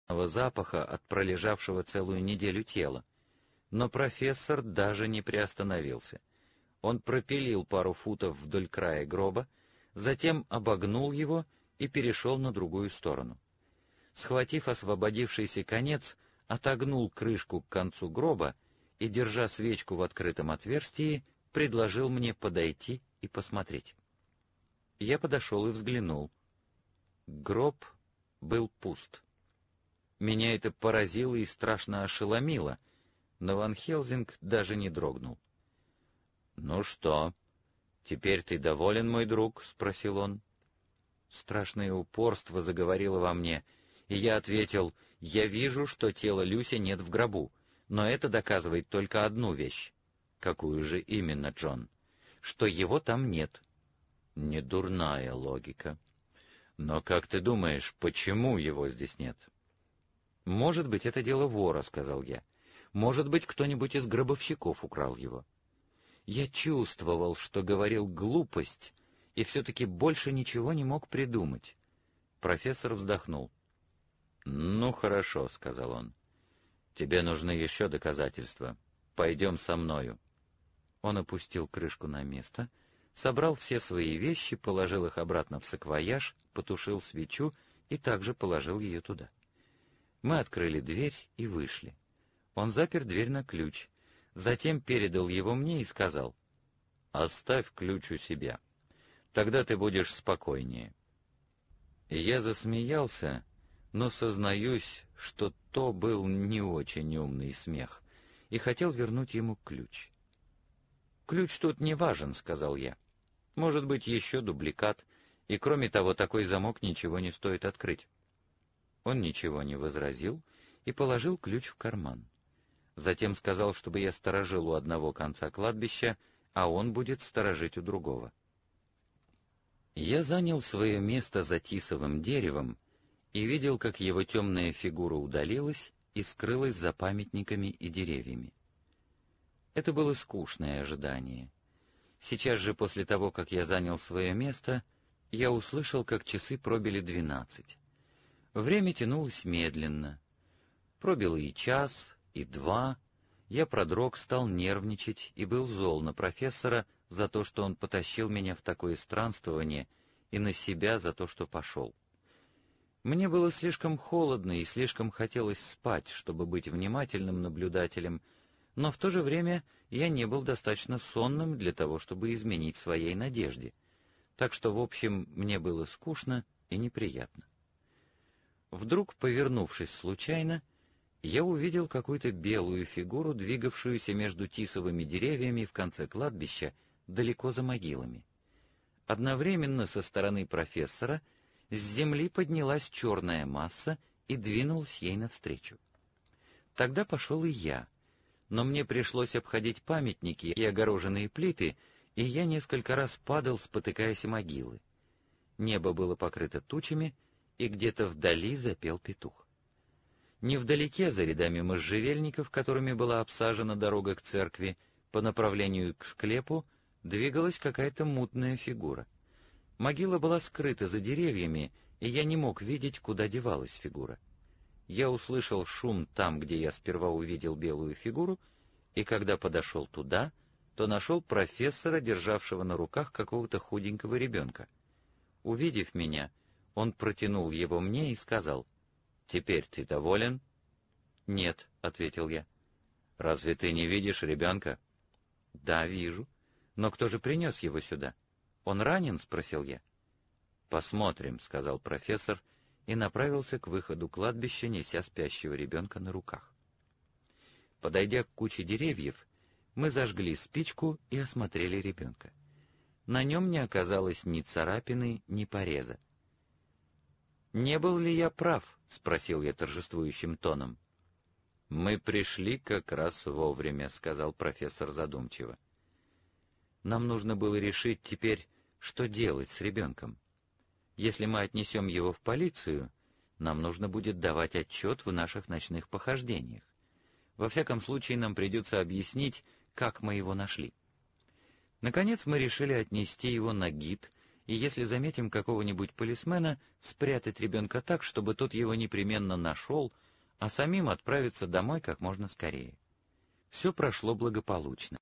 запаха от пролежавшего целую неделю тела. Но профессор даже не приостановился. Он пропилил пару футов вдоль края гроба, затем обогнул его и перешел на другую сторону. Схватив освободившийся конец, отогнул крышку к концу гроба и, держа свечку в открытом отверстии, предложил мне подойти и посмотреть. Я подошел и взглянул. Гроб был пуст. Меня это поразило и страшно ошеломило, но Ван Хелсинг даже не дрогнул. «Ну что, теперь ты доволен, мой друг?» — спросил он. Страшное упорство заговорило во мне, и я ответил: «Я вижу, что тела Люси нет в гробу, но это доказывает только одну вещь». «Какую же именно, Джон?» «Что его там нет». «Недурная логика. Но как ты думаешь, почему его здесь нет?» «Может быть, это дело вора», — сказал я. «Может быть, кто-нибудь из гробовщиков украл его». Я чувствовал, что говорил глупость, и все-таки больше ничего не мог придумать. Профессор вздохнул. «Ну, хорошо», — сказал он. «Тебе нужны еще доказательства. Пойдем со мною». Он опустил крышку на место, собрал все свои вещи, положил их обратно в саквояж, потушил свечу и также положил ее туда. Мы открыли дверь и вышли. Он запер дверь на ключ, затем передал его мне и сказал: «Оставь ключ у себя. Тогда ты будешь спокойнее». И я засмеялся, но сознаюсь, что то был не очень умный смех, и хотел вернуть ему ключ. «Ключ тут не важен», — сказал я. «Может быть, еще дубликат, и кроме того, такой замок ничего не стоит открыть». Он ничего не возразил и положил ключ в карман. Затем сказал, чтобы я сторожил у одного конца кладбища, а он будет сторожить у другого. Я занял свое место за тисовым деревом и видел, как его темная фигура удалилась и скрылась за памятниками и деревьями. Это было скучное ожидание. Сейчас же, после того, как я занял свое место, я услышал, как часы пробили 12. Время тянулось медленно. Пробило и час, и 2. Я продрог, стал нервничать и был зол на профессора за то, что он потащил меня в такое странствование, и на себя за то, что пошел. Мне было слишком холодно и слишком хотелось спать, чтобы быть внимательным наблюдателем, но в то же время я не был достаточно сонным для того, чтобы изменить своей надежде, так что, в общем, мне было скучно и неприятно. Вдруг, повернувшись случайно, я увидел какую-то белую фигуру, двигавшуюся между тисовыми деревьями в конце кладбища, далеко за могилами. Одновременно со стороны профессора с земли поднялась черная масса и двинулась ей навстречу. Тогда пошел и я, но мне пришлось обходить памятники и огороженные плиты, и я несколько раз падал, спотыкаясь о могилы. Небо было покрыто тучами, и где-то вдали запел петух. Невдалеке, за рядами можжевельников, которыми была обсажена дорога к церкви, по направлению к склепу, двигалась какая-то мутная фигура. Могила была скрыта за деревьями, и я не мог видеть, куда девалась фигура. Я услышал шум там, где я сперва увидел белую фигуру, и когда подошел туда, то нашел профессора, державшего на руках какого-то худенького ребенка. Увидев меня, он протянул его мне и сказал: «Теперь ты доволен?» «Нет», — ответил я. «Разве ты не видишь ребенка?» «Да, вижу. Но кто же принес его сюда? Он ранен?» — спросил я. «Посмотрим», — сказал профессор и направился к выходу кладбища, неся спящего ребенка на руках. Подойдя к куче деревьев, мы зажгли спичку и осмотрели ребенка. На нем не оказалось ни царапины, ни пореза. «Не был ли я прав?» — спросил я торжествующим тоном. «Мы пришли как раз вовремя», — сказал профессор задумчиво. «Нам нужно было решить теперь, что делать с ребенком. Если мы отнесем его в полицию, нам нужно будет давать отчет в наших ночных похождениях. Во всяком случае, нам придется объяснить, как мы его нашли. Наконец мы решили отнести его на ГИТ и если заметим какого-нибудь полисмена, спрятать ребенка так, чтобы тот его непременно нашел, а самим отправиться домой как можно скорее. Все прошло благополучно.